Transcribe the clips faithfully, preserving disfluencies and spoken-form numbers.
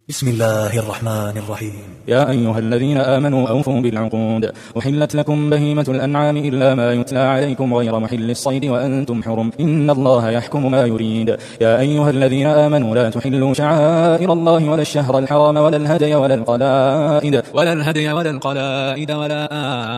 بسم الله الرحمن الرحيم. يا أيها الذين آمنوا أوفوا بالعقود. أحلت لكم بهيمة الأنعام إلا ما يتلى عليكم غير محل الصيد وأنتم حرم إن الله يحكم ما يريد. يا أيها الذين آمنوا لا تحلوا شعائر الله ولا الشهر الحرام ولا الهدي ولا القلائد ولا الهدي ولا القلائد ولا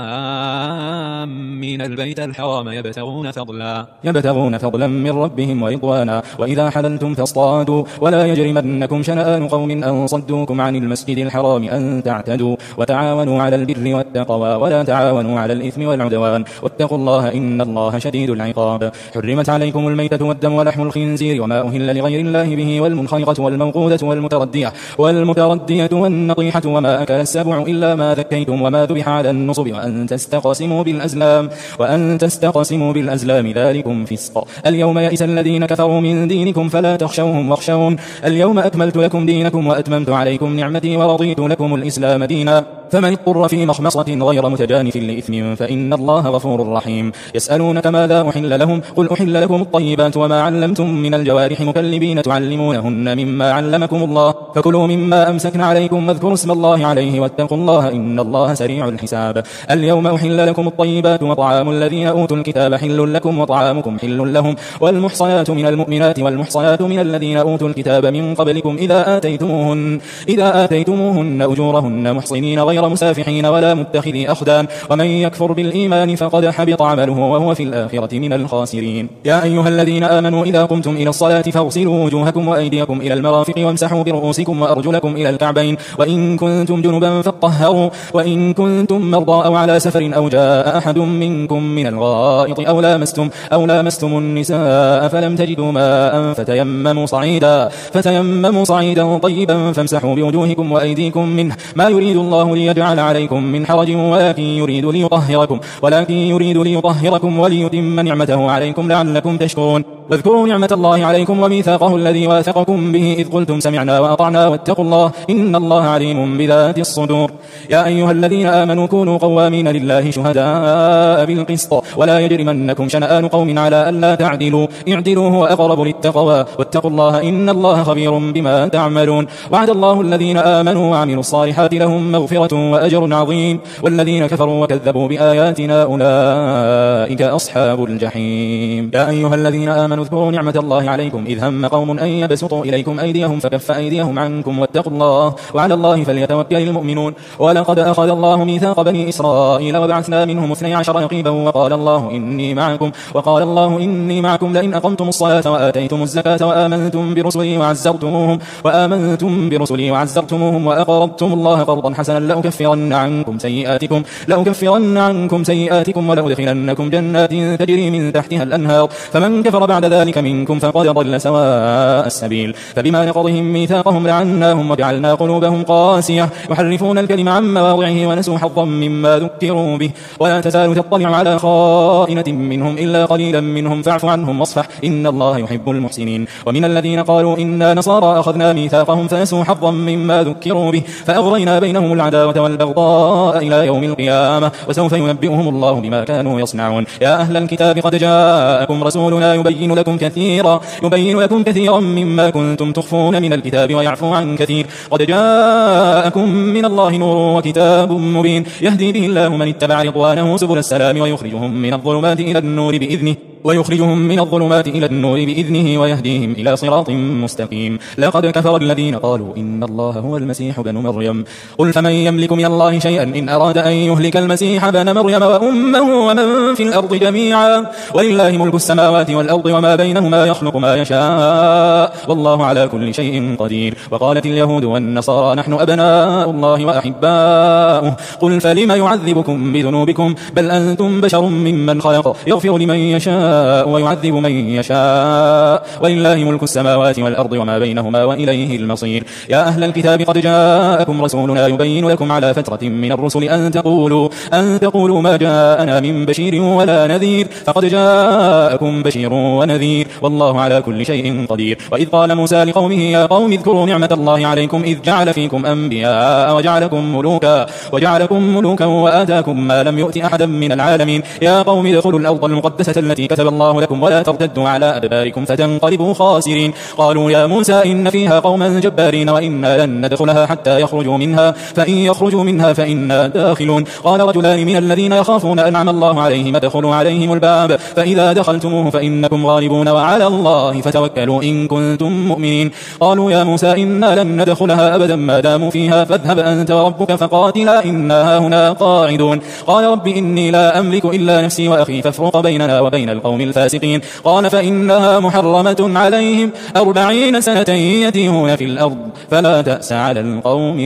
آمين البيت الحرام يبتغون فضلا يبتغون فضلا من ربهم ورضوانا. وإذا حللتم فاصطادوا ولا يجرمنكم شنآن قوم أن صدوكم عن المسجد الحرام أن تعتدوا وتعاونوا على البر والتقوى ولا تعاونوا على الإثم والعدوان واتقوا الله إن الله شديد العقاب. حرمت عليكم الميتة والدم ولحم الخنزير وما أهل لغير الله به والمنخنقة والموقوذة والمتردية والمتردية والنطيحة وما أكل السبع إلا ما ذكيتم وما ذبح على النصب وأن تستقسموا بالأزلام وأن تستقسموا بالأزلام ذلكم فسق. اليوم يئس الذين كفروا من دينكم فلا تخشوهم واخشون اليوم أكملت لكم دينكم وأتممت عليكم نعمتي ورضيت لكم الإسلام دينا. فمن اضطر في مخمصة غير متجانف لإثم فإن الله غفور رحيم. يسألونك ماذا أحل لهم قل أحل لكم الطيبات وما علمتم من الجوارح مكلبين تعلمونهن مما علمكم الله فكلوا مما أمسكن عليكم واذكروا اسم الله عليه واتقوا الله إن الله سريع الحساب. اليوم أحل لكم الطيبات وطعام الذين أوتوا الكتاب حل لكم وطعامكم حل لهم والمحصنات من المؤمنات والمحصنات من الذين أوتوا الكتاب من قبلكم إذا آتيتموهن إذا آتيتموهن أجورهن محصنين غير مسافحين ولا متخذي أخدان ومن يكفر بالإيمان فقد حبط عمله وهو في الآخرة من الخاسرين. يا أيها الذين آمنوا إذا قمتم إلى الصلاة فاغسلوا وجوهكم وأيديكم إلى المرافق وامسحوا برؤوسكم وأرجلكم إلى الكعبين وإن كنتم جنبا فاطهروا وإن كنتم مرضى أو على سفر أو جاء أحد منكم من الغائط أو لامستم أو لامستم النساء فلم تجدوا ماء فتيمموا صعيدا فتيمموا صعيدا طيبا فامسحوا بوجوهكم وأيديكم منه ما يريد الله ليجعل عليكم من حرج ولكن يريد ليطهركم ولكن يريد ليطهركم وليتم نعمته عليكم لعلكم تشكرون. واذكروا نعمة الله عليكم وميثاقه الذي واثقكم به إذ قلتم سمعنا وأطعنا واتقوا الله إن الله عليم بذات الصدور. يا أيها الذين آمنوا كونوا قوامين لله شهداء بالقسط ولا يجرمنكم شنآن قوم على ألا تعدلوا اعدلوا هو أقرب للتقوى واتقوا الله إن الله خبير بما تعملون. وعد الله الذين آمنوا وعملوا الصالحات لهم مغفرة وأجر عظيم والذين كفروا وكذبوا بآياتنا أولئك أصحاب الجحيم. يا أيها الذين آمنوا اذكروا نعمة الله عليكم إذ هم قوم أن يبسطوا إليكم أيديهم فكف أيديهم عنكم واتقوا الله وعلى الله فليتوكل المؤمنون. ولقد أخذ الله ميثاق بني إسرائيل وبعثنا منهم اثني عشر نقيبا وقال الله إني معكم وقال الله إني معكم لئن أقمتم الصلاة وآتيتم الزكاة وآمنتم برسلي وعزرتموهم وآمنتم برسلي وعزرتموهم وأقرضتم الله قرضا حسنا لأكفرن عنكم سيئاتكم لأكفرن عنكم سيئاتكم ولأدخلنكم جنات تجري من تحتها الأنهار فمن كفر بعد ذلك منكم فقد ضل سواء السبيل. فبما نقضهم ميثاقهم لعناهم وجعلنا قلوبهم قاسية يحرفون الكلم عن مواضعه ونسوا حظا مما ذكروا به ولا تزال تطلع على خائنة منهم إلا قليلا منهم فاعف عنهم واصفح إن الله يحب المحسنين. ومن الذين قالوا إنا نصارى أخذنا ميثاقهم فنسوا حظا مما ذكروا به فأغرينا بينهم العداوة والبغضاء إلى يوم القيامة وسوف ينبئهم الله بما كانوا يصنعون. يا أهل الكتاب قد جاءكم رسولنا يبين لكم كثيرا يبين لكم كثيرا مما كنتم تخفون من الكتاب ويعفو عن كثير قد جاءكم من الله نور وكتاب مبين يهدي به الله من اتبع رضوانه سبل السلام ويخرجهم من الظلمات إلى النور بإذنه ويخرجهم من الظلمات إلى النور بإذنه ويهديهم إلى صراط مستقيم. لقد كفر الذين قالوا إن الله هو المسيح ابن مريم قل فمن يملك من الله شيئا إن أراد أن يهلك المسيح ابن مريم وأمه ومن في الأرض جميعا ولله ملك السماوات والأرض وما بينهما يخلق ما يشاء والله على كل شيء قدير. وقالت اليهود والنصارى نحن أبناء الله وأحباؤه قل فلم يعذبكم بذنوبكم بل أنتم بشر ممن خلق يغفر لمن يشاء ويعذب من يشاء ولله ملك السماوات والأرض وما بينهما وإليه المصير. يا أهل الكتاب قد جاءكم رسولنا يبين لكم على فترة من الرسل أن تقولوا أن تقولوا ما جاءنا من بشير ولا نذير فقد جاءكم بشير ونذير والله على كل شيء قدير. وإذ قال موسى لقومه يا قوم اذكروا نعمة الله عليكم إذ جعل فيكم أنبياء وجعلكم ملوكا وجعلكم ملوكا وآتاكم ما لم يؤت أحدا من العالمين. يا قوم ادخلوا الأرض المقدسة التي كتب الله لكم ولا ترتدوا على أدباركم فتنقلبوا خاسرين. قالوا يا موسى إن فيها قوما جبارين وإنا لن ندخلها حتى يخرجوا منها فإن يخرجوا منها فإنا داخلون. قال رجلان من الذين يخافون أنعم الله عليهم ادخلوا عليهم الباب فإذا دخلتموه فإنكم غالبون وعلى الله فتوكلوا إن كنتم مؤمنين. قالوا يا موسى إنا لن ندخلها أبدا ما داموا فيها فاذهب أنت وربك فقاتلا إنا هنا قاعدون. قال رب إني لا أملك إلا نفسي وأخي فافرق بيننا وبين القوم الفاسقين. قال فإنها محرمة عليهم أربعين سنة يتيهون في الأرض فلا تأس على القوم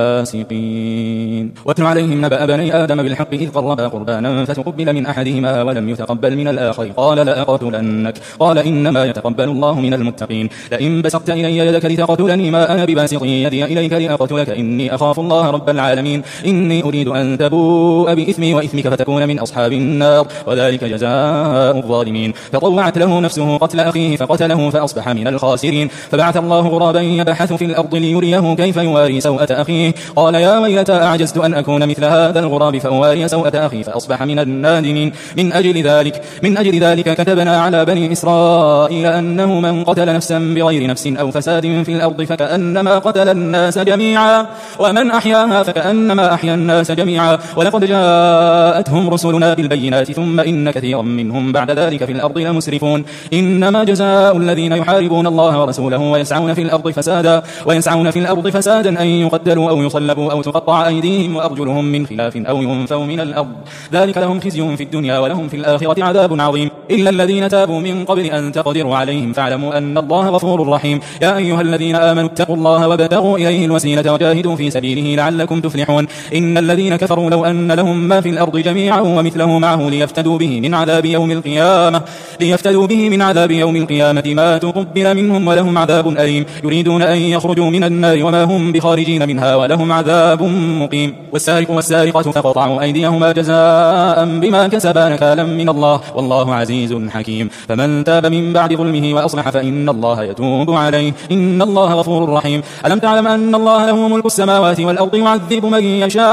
الفاسقين. واتل عليهم نبأ بني آدم بالحق إذ قربا قربانا فتقبل من أحدهما ولم يتقبل من الآخر قال لأقتلنك قال إنما يتقبل الله من المتقين. لئن بسطت إلي يدك لتقتلني ما أنا بباسط يدي إليك لأقتلك إني أخاف الله رب العالمين. إني أريد أن تبوء بإثمي وإثمك فتكون من أصحاب النار وذلك جزاء الظالمين. فطوعت له نفسه قتل أخيه فقتله فأصبح من الخاسرين. فبعث الله غرابا يبحث في الأرض ليريه كيف يواري سوءة أخيه قال يا ويلتى أعجزت أن أكون مثل هذا الغراب فأواري سوءة أخي فأصبح من النادمين. من أجل ذلك من أجل ذلك كتبنا على بني إسرائيل أنه من قتل نفسا بغير نفس أو فساد في الأرض فكأنما قتل الناس جميعا ومن أحياها فكأنما أحيا الناس جميعا. ولقد جاءتهم رسلنا بالبينات ثم إن كثيرا منهم بعد ذلك في الأرض لمسرفون. إنما جزاء الذين يحاربون الله ورسوله ويسعون في الأرض فسادا ويسعون في الأرض فسادا أن يقتلوا أو يصلبوا أو تقطع أيديهم وأرجلهم من خلاف أو ينفوا من الأرض ذلك لهم خزي في الدنيا ولهم في الآخرة عذاب عظيم. إلا الذين تابوا من قبل أن تقدروا عليهم فاعلموا أن الله غفور رحيم. يا أيها الذين آمنوا اتقوا الله وابتغوا إليه الوسيلة وجاهدوا في سبيله لعلكم تفلحون. إن الذين كفروا لو أن لهم ما في الأرض جميعا ومثله معه ليفتدوا به من عذاب يوم القيامة ليفتدوا به من عذاب يوم القيامة ما تقبل منهم ولهم عذاب أليم. يريدون أن يخرجوا من النار وما هم بخارجين منها ولهم عذاب مقيم. والسارق والسارقة فقطعوا أيديهما جزاء بما كسبا نكالا من الله والله عزيز حكيم. فمن تاب من بعد ظلمه وأصلح فإن الله يتوب عليه إن الله غفور رحيم. ألم تعلم أن الله له ملك السماوات والأرض يعذب من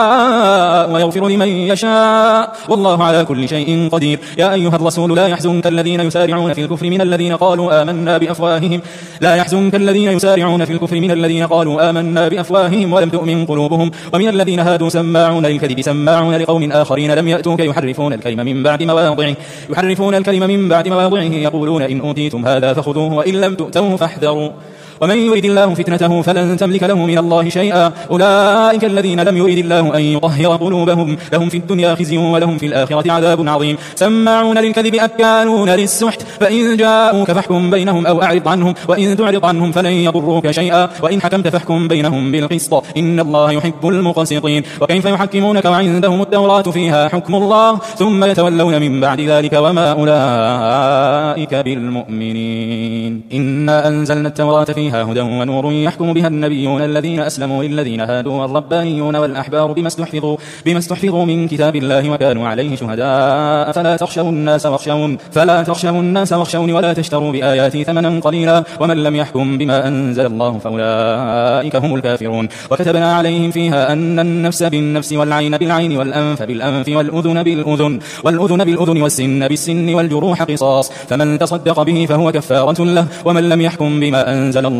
يشاء ويغفر لمن يشاء والله على كل شيء قدير. يا أيها الرسول لا يحزنك الذين يسارعون في الكفر من الذين قالوا آمنا بأفواههم لا يحزنك الذين يسارعون في الكفر من الذين قالوا آمنا بأفواههم ولم تؤمن قلوبهم ومن الذين هادوا سماعون للكذب سماعون لقوم آخرين لم يأتوك يحرفون الكلمة من بعد مواضعه يحرفون الكلمة من بعد مواضعه يقولون إن أوتيتم هذا فخذوه وإن لم تؤتوه فاحذروا ومن يريد الله فتنته فلن تملك له من الله شيئا. أولئك الذين لم يريد الله أن يطهر قلوبهم لهم في الدنيا خزي ولهم في الآخرة عذاب عظيم. سماعون للكذب أكالون للسحت فإن جاءوك فاحكم بينهم أو أعرض عنهم وإن تعرض عنهم فلن يضروك شيئا وإن حكمت فاحكم بينهم بالقسط إن الله يحب المقسطين. وكيف يحكمونك وعندهم التوراة فيها حكم الله ثم يتولون من بعد ذلك وما أولئك بالمؤمنين. إنا أنزلنا التوراة فيها هدى ونور يحكم بها النبيون الذين أسلموا للذين هادوا والربانيون والأحبار بما استحفظوا بما استحفظوا من كتاب الله وكانوا عليه شهداء فلا تخشوا الناس واخشون فلا تخشوا الناس واخشوني ولا تشتروا بآياتي ثمنا قليلا ومن لم يحكم بما أنزل الله فأولئك هم الكافرون. وكتبنا عليهم فيها أن النفس بالنفس والعين بالعين والأنف بالأنف والأذن بالأذن والأذن بالأذن والسن بالسن والجروح قصاص فمن تصدق به فهو كفارة له ومن لم يحكم بما أنزل الله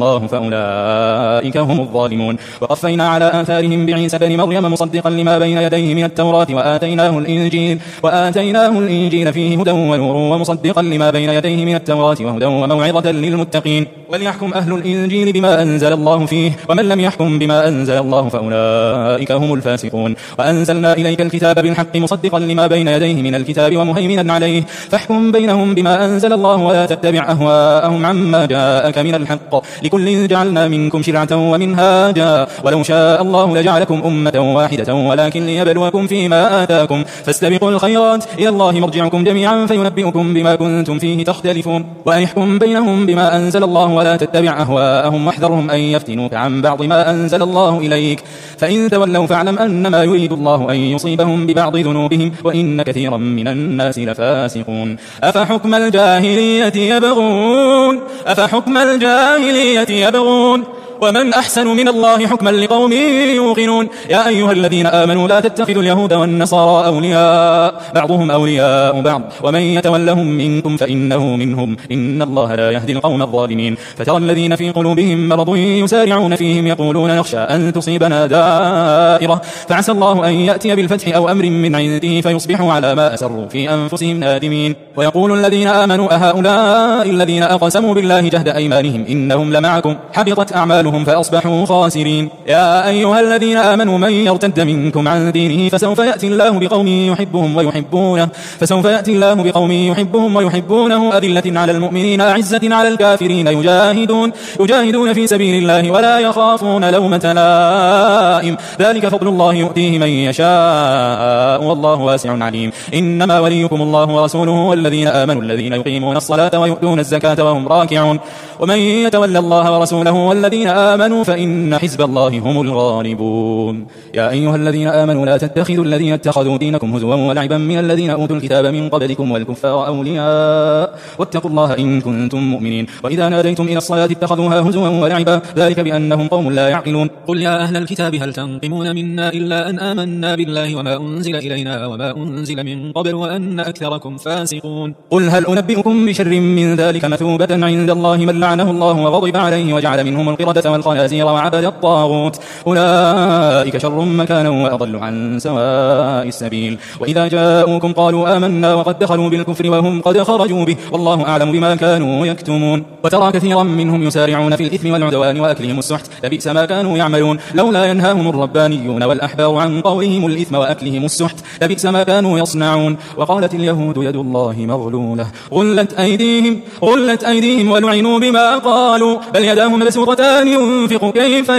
فأولئك هم الظالمون. وقفينا على آثارهم بعيسى بن مريم مصدقا لما بين يديه من التوراة وآتيناه الإنجيل وآتيناه الإنجيل فيه هدى ونور ومصدقا لما بين يديه من التوراة وهدى وموعظة للمتقين. وليحكم أهل الإنجيل بما أنزل الله فيه ومن لم يحكم بما أنزل الله فأولئك هم الفاسقون. وأنزلنا إليك الكتاب بالحق مصدقا لما بين يديه من الكتاب ومهيمنا عليه فاحكم بينهم بما أنزل الله ولا تتبع أهواءهم عما جاءك من الحق لكل جعلنا منكم شرعة ومنهاجا ولو شاء الله لجعلكم أمة واحدة ولكن ليبلوكم فيما آتاكم فاستبقوا الخيرات إلى الله مرجعكم جميعا فينبئكم بما كنتم فيه تختلفون. وأن يحكم بينهم بما أنزل الله ولا تتبع أهواءهم واحذرهم أن يفتنوك عن بعض ما أنزل الله إليك فإن تولوا فاعلم أنما يريد الله أن يصيبهم ببعض ذنوبهم وإن كثيرا من الناس لفاسقون. أفحكم الجاهلية يبغون أفحكم الجاهلية يبغون ومن أحسن من الله حكما لقوم يوقنون يا أيها الذين آمنوا لا تتخذوا اليهود والنصارى أولياء بعضهم أولياء بعض ومن يتولهم منكم فإنه منهم إن الله لا يهدي القوم الظالمين فترى الذين في قلوبهم مرض يسارعون فيهم يقولون نخشى أن تصيبنا دائرة فعسى الله أن يأتي بالفتح أو أمر من عنده فيصبحوا على ما أسروا في أنفسهم نادمين ويقول الذين آمنوا أهؤلاء الذين أقسموا بالله جهد أيمانهم إنهم لمعكم حبطت أعمالهم فأصبحوا خاسرين يا أيها الذين آمنوا من يرتد منكم عن دينه فسوف يأتي الله بقوم يحبهم ويحبونه فسوف يأتي الله بقوم يحبهم ويحبونه أذلة على المؤمنين أعزة على الكافرين يجاهدون يجاهدون في سبيل الله ولا يخافون لومة لائم ذلك فضل الله يؤتيه من يشاء والله واسع عليم إنما وليكم الله ورسوله والذين آمنوا الذين يقيمون الصلاة ويؤتون الزكاة وهم راكعون ومن يتولى الله ورسوله والذين آمنوا فإن حزب الله هم الغالبون يا أيها الذين آمنوا لا تتخذوا الذين اتخذوا دينكم هزوا ولعبا من الذين أوتوا الكتاب من قبلكم والكفار أولياء واتقوا الله إن كنتم مؤمنين وإذا ناديتم إلى الصلاة اتخذوها هزوا ولعبا ذلك بأنهم قوم لا يعقلون قل يا أهل الكتاب هل تنقمون منا إلا أن آمنا بالله وما أنزل إلينا وما أنزل من قبل وأن أكثركم فاسقون قل هل أنبئكم بشر من ذلك مثوبة عند الله من لعنه الله وغضب عليه وجعل منهم القردة والخنازير وعبد الطاغوت أولئك شر مكانا وأضل عن سواء السبيل وإذا جاءوكم قالوا آمنا وقد دخلوا بالكفر وهم قد خرجوا به والله أعلم بما كانوا يكتمون وترى كثيرا منهم يسارعون في الإثم والعدوان وأكلهم السحت لبئس ما كانوا يعملون لولا ينهاهم الربانيون والأحبار عن قولهم الإثم وأكلهم السحت لبئس ما كانوا يصنعون وقالت اليهود يد الله مغلولة غلت أيديهم غلت أيديهم ولعنوا بما قالوا بل يداه مبسوطتان ينفق كيف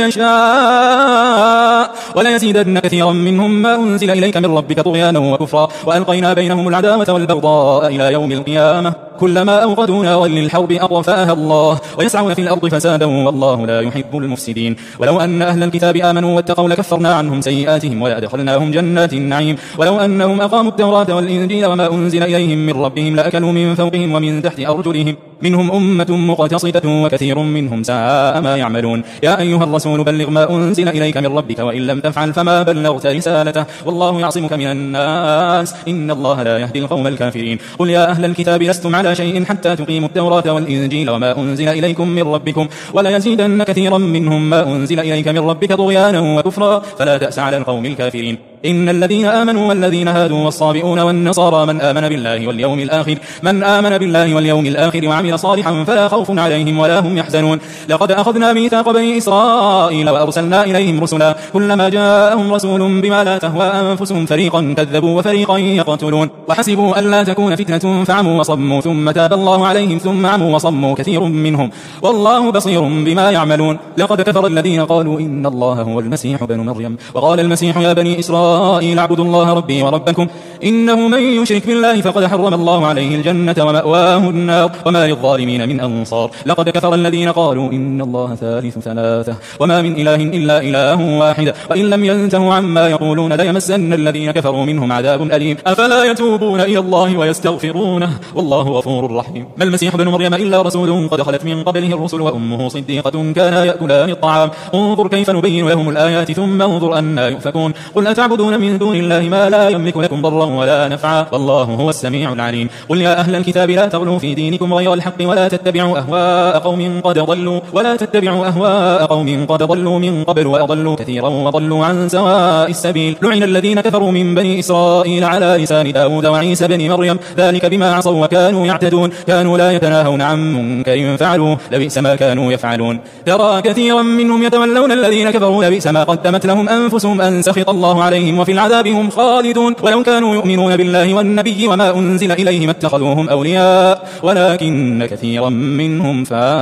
يشاء ولا يزيدن كثيرا منهم ما أنزل إليك من ربك طغيانا وكفرا وألقينا بينهم العداوة والبغضاء إلى يوم القيامة كلما أوقدوا نارا للحرب أطفأها الله ويسعون في الأرض فسادا والله لا يحب المفسدين ولو أن أهل الكتاب آمنوا واتقوا لكفرنا عنهم سيئاتهم ولأدخلناهم جنات النعيم ولو أنهم أقاموا التوراة والإنجيل وما أنزل إليهم من ربهم لأكلوا من فوقهم ومن تحت أرجلهم منهم أمة مقتصدة وكثير منهم ساء ما يعملون يا أيها الرسول بلغ ما أنزل إليك من ربك وإن لم تفعل فما بلغت رسالته والله يعصمك من الناس إن الله لا يهدي القوم الكافرين قل يا أهل الكتاب لستم على شيء حتى تقيموا التوراة والإنجيل وما أنزل إليكم من ربكم ولا يزيدن كثيرا منهم ما أنزل إليك من ربك طغيانا وكفرا فلا تأس على القوم الكافرين إن الذين آمنوا والذين هادوا والصابئون والنصارى من آمن بالله واليوم الآخر من آمن بالله واليوم الآخر وعمل صالحا فلا خوف عليهم ولا هم يحزنون لقد أخذنا ميثاق بني إسرائيل وأرسلنا إليهم رسلا كلما جاءهم رسول بما لا تهوى أنفسهم فريقا كذبوا وفريقا يقتلون وحسبوا ألا تكون فتنة فعموا وصموا ثم تاب الله عليهم ثم عموا وصموا كثير منهم والله بصير بما يعملون لقد كفر الذين قالوا إن الله هو المسيح بن مريم وقال المسيح يا بني إسرائيل اعبدوا الله ربي وربكم إنه من يشرك بالله فقد حرم الله عليه الجنة ومأواه النار وما للظالمين من أنصار لقد كفر الذين قالوا إن الله ثالث ثلاثة وما من إله إلا إله واحد وإن لم ينتهوا عما يقولون ليمسن الذين كفروا منهم عذاب أليم أفلا يتوبون إلى الله ويستغفرونه والله غفور رحيم ما المسيح بن مريم إلا رسول قد خلت من قبله الرسل وأمه صديقة كانا يأكلان الطعام انظر كيف نبين لهم الآيات ثم انظر أنا يؤفكون قل أتعبدون من دون الله ما لا يملك لكم ضرا ولا نفعا والله هو السميع العليم قل يا أهل الكتاب لا تغلوا في دينكم غير الحق ولا تتبعوا أهواء قوم قد ضلوا ولا تتبعوا أهواء قوم قد ضلوا من قبل وأضلوا كثيرا وضلوا عن سواء السبيل لعن الذين كفروا من بني إسرائيل على لسان داود وعيسى بن مريم ذلك بما عصوا وكانوا يعتدون كانوا لا يتناهون عن منكر فعلوه لبئس ما كانوا يفعلون ترى كثيرا منهم يتولون الذين كفروا لبئس ما قدمت لهم أنفسهم أن سخط الله عليهم وفي العذاب هم خالدون ولو كانوا يؤمنون بالله والنبي وما أنزل إليهم اتخذوهم أولياء ولكن كثيرا منهم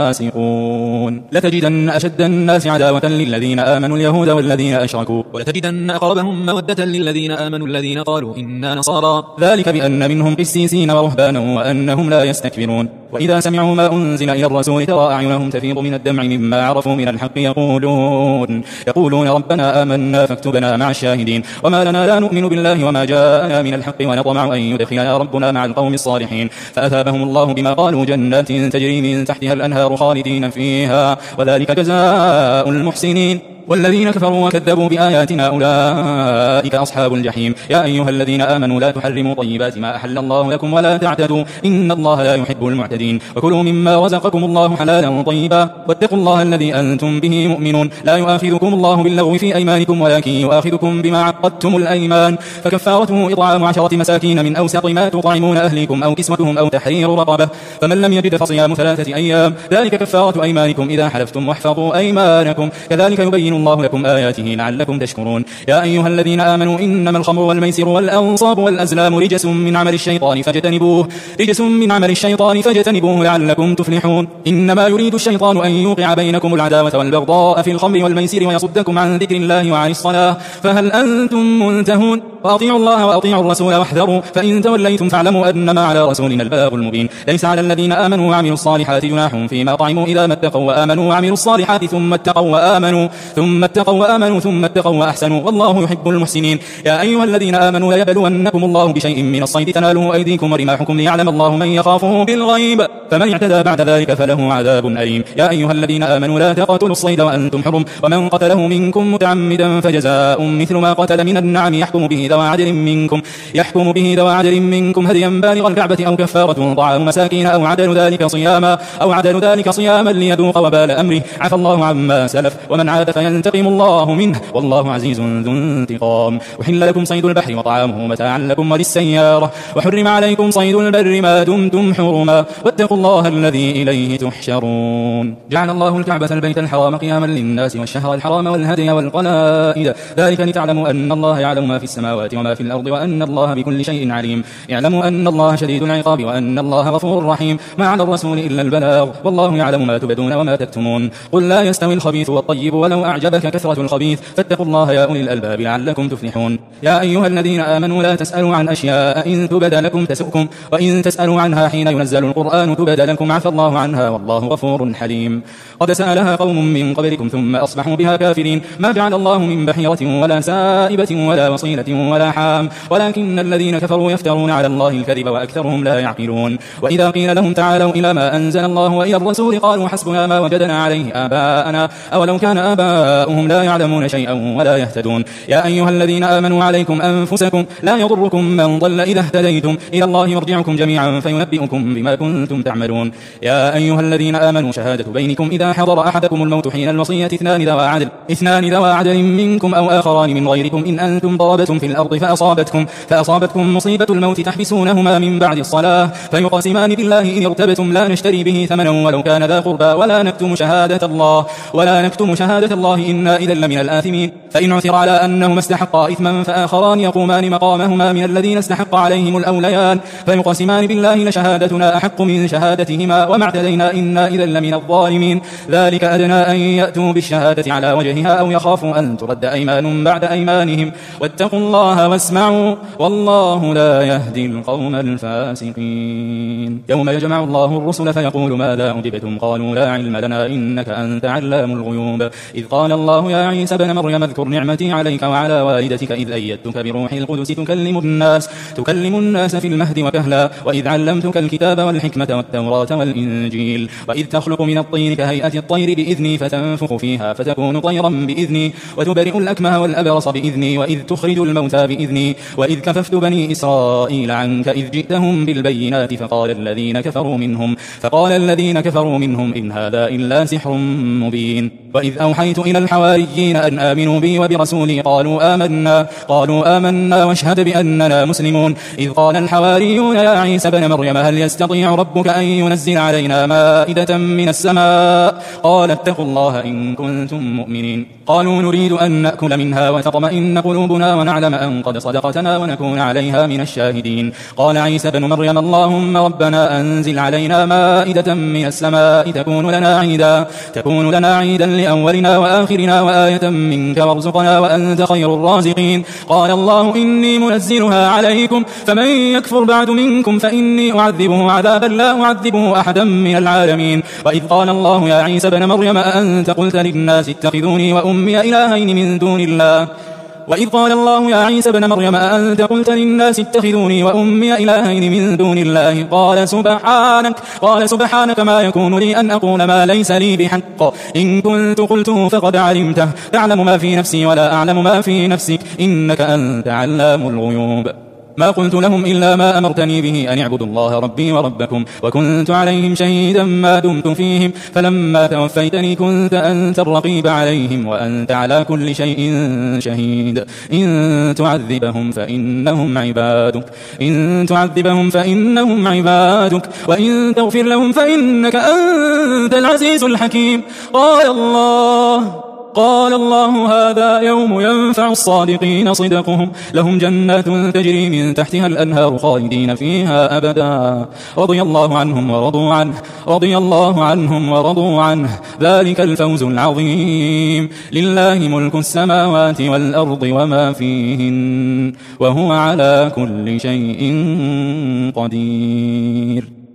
فاسقون لتجدن أشد الناس عداوة للذين آمنوا اليهود والذين أشركوا ولتجدن أقربهم مودة للذين آمنوا الذين قالوا إنا نصارى ذلك بأن منهم قسيسين ورهبانا وأنهم لا يستكبرون وإذا سمعوا ما أنزل إلى الرسول ترى أعينهم تفيض من الدمع مما عرفوا من الحق يقولون يقولون ربنا آمنا فاكتبنا مع الشاهدين وما لنا لا نؤمن بالله وما جاءنا من الحق ونطمع أن يدخلنا ربنا مع القوم الصالحين فأثابهم الله بما قالوا جنات تجري من تحتها الأنهار خالدين فيها وذلك جزاء المحسنين والذين كفروا وكذبوا بآياتنا أولئك أصحاب الجحيم يا أيها الذين آمنوا لا تحرموا طيبات ما أحل الله لكم ولا تعتدوا إن الله لا يحب المعتدين وكلوا مما رزقكم الله حلالا طيبا واتقوا الله الذي أنتم به مؤمنون لا يؤاخذكم الله باللغو في أيمانكم ولكن يؤاخذكم بما عقدتم الأيمان فكفارته إطعام عشرة مساكين من أوسط ما تطعمون أهليكم أو كسوتهم أو تحرير رقبة فمن لم يجد فصيام ثلاثة أيام ذلك كفارة أيمانكم إذا حلفتم واحفظوا أيمانكم كذلك يبين الله لكم آياته لعلكم تشكرون يا أيها الذين آمنوا إنما الخمر والميسر والأنصاب والأزلام رجس من عمل الشيطان فاجتنبوه رجس من عمل الشيطان فاجتنبوه لعلكم تفلحون إنما يريد الشيطان أن يوقع بينكم العداوة والبغضاء في الخمر والميسر ويصدكم عن ذكر الله وعن الصلاة فهل أنتم منتهون وأطيعوا الله وأطيعوا الرسول واحذروا فإن توليتم فاعلموا أنما على رسولنا البلاغ المبين ليس على الذين آمنوا وعملوا الصالحات جناح فيما طعموا إذا ما اتقوا وآمنوا وعملوا الصالحات ثم اتقوا وآمنوا ثم اتقوا وآمنوا ثم اتقوا وأحسنوا والله يحب المحسنين يا أيها الذين آمنوا ليبلونكم الله بشيء من الصيد تناله أيديكم ورماحكم ليعلم الله من يخافه بالغيب فمن اعتدى بعد ذلك فله عذاب أليم يا أيها الذين آمنوا لا تقتلوا الصيد وأنتم حرم ومن قتله منكم متعمدا فجزاء مثل ما قتل من النعم يحكم به ذوى عدل منكم يحكم به ذوى عدل منكم هديا بالغ الكعبة أو كفارة طعام مساكين أو عدل ذلك صياما أو عدل ذلك صياما ليذوق وبال أمره عفى الله عما سلف ومن عاد فينتقم الله منه والله عزيز ذو انتقام وحل لكم صيد البحر وطعامه متاعا لكم وللسيارة وحرم عليكم صيد البر ما دمتم حرما واتقوا الله الذي إليه تحشرون جعل الله الكعبة البيت الحرام قياما للناس والشهر الحرام والهدي والقلائد ذلك لتعلموا أن الله يعلم ما في السماوات وما في الأرض وأن الله بكل شيء عليم اعلموا أن الله شديد العقاب وأن الله غفور رحيم ما على الرسول إلا البلاغ والله يعلم ما تبدون وما تكتمون قل لا يستوي الخبيث والطيب ولو أعجبك كثرة الخبيث فاتقوا الله يا أولي الألباب لعلكم تفلحون يا أيها الذين آمنوا لا تسألوا عن أشياء إن تبد لكم تسؤكم وإن تسألوا عنها حين ينزل القرآن تبد لكم عفى الله عنها والله غفور حليم قد سألها قوم من قبلكم ثم أصبحوا بها كافرين ما جعل الله من بحيرة ولا سائبة ولا وصيلة ولا حام ولكن الذين كفروا يفترون على الله الكذب وأكثرهم لا يعقلون وإذا قيل لهم تعالوا إلى ما أنزل الله وإلى الرسول قالوا حسبنا ما وجدنا عليه آباءنا أولو كان آباؤهم لا يعلمون شيئا ولا يهتدون يا أيها الذين آمنوا عليكم أنفسكم لا يضركم من ضل إذا اهتديتم إلى الله يرجعكم جميعا فينبئكم بما كنتم تعملون يا أيها الذين آمنوا شهادة بينكم إذا حضر أحدكم الموت حين الوصية اثنان ذوى عدل اثنان ذوى عدل منكم أو آخران من غيركم إن أنتم ضربتم في الأرض فأصابتكم فأصابتكم مصيبة الموت تحبسونهما من بعد الصلاة فيقسمان بالله إن ارتبتم لا نشتري به ثمنا ولو كان ذا قربى ولا نكتم شهادة الله ولا نكتم شهادة الله إنا إذا لمن الآثمين فإن عثر على أنهما استحقا إثما فآخران يقومان مقامهما من الذين استحق عليهم الأوليان فيقسمان بالله لشهادتنا أحق من شهادتهما وما اعتدينا إنا إذا لمن الظالمين ذلك أدنى أن يأتوا بالشهادة على وجهها أو يخافوا أن ترد أيمان بعد أيمانهم واتقوا الله واسمعوا والله لا يهدي القوم الفاسقين يوم يجمع الله الرسل فيقول ماذا أجبتم قالوا لا علم لنا إنك أنت علام الغيوب إذ قال الله يا عيسى ابن مريم اذكر نعمتي عليك وعلى والدتك إذ أيدتك بروح القدس تكلم الناس تكلم الناس في المهد وكهلا وإذ علمتك الكتاب والحكمة والتوراة والإنجيل وإذ تخلق من الطين كهيئة الطير بإذني فتنفخ فيها فتكون طيرا بإذني وتبرئ الأكمه والأبرص بإذني وإذ تخرج الموتى بإذني وإذ كففت بني إسرائيل عنك إذ جئتهم بالبينات فقال الذين كفروا منهم فقال الذين كفروا منهم إن هذا إلا سحر مبين وإذ أوحيت إلى الحواريين أن آمنوا بي وبرسولي قالوا آمنا قالوا آمنا واشهد بأننا مسلمون إذ قال الحواريون يا عيسى ابن مريم هل يستطيع ربك أن ينزل علينا مائدة من السماء قال اتقوا الله إن كنتم مؤمنين قالوا نريد أن نأكل منها وتطمئن قلوبنا ونعلم أن قد صدقتنا ونكون عليها من الشاهدين قال عيسى ابن مريم اللهم ربنا أنزل علينا مائدة من السماء تكون لنا عيدا تكون لنا عيدا لأولنا وآخرنا وآية منك وارزقنا وأنت خير الرازقين قال الله إني منزلها عليكم فمن يكفر بعد منكم فإني أعذبه عذابا لا أعذبه أحدا من العالمين وإذ قال الله يا عيسى ابن مريم أأنت قلت للناس اتخذوني وأمي إلهين من دون الله وإذ قال الله يا عيسى ابن مريم أأنت قلت للناس اتخذوني وأمي إلهين من دون الله قال سبحانك قال سبحانك ما يكون لي أن أقول ما ليس لي بحق إن كنت قلته فقد علمته تعلم ما في نفسي ولا أعلم ما في نفسك إنك أنت علام الغيوب ما قلت لهم إلا ما أمرتني به أن اعبدوا الله ربي وربكم وكنت عليهم شهيدا ما دمت فيهم فلما توفيتني كنت أنت الرقيب عليهم وأنت على كل شيء شهيد إن تعذبهم فإنهم عبادك إن تعذبهم فإنهم عبادك وإن تغفر لهم فإنك أنت العزيز الحكيم قال الله قال الله هذا يوم ينفع الصادقين صدقهم لهم جنات تجري من تحتها الأنهار خالدين فيها أبدا رضي الله عنهم ورضوا عنه رضي الله عنهم ورضوا عنه ذلك الفوز العظيم لله ملك السماوات والأرض وما فيهن وهو على كل شيء قدير.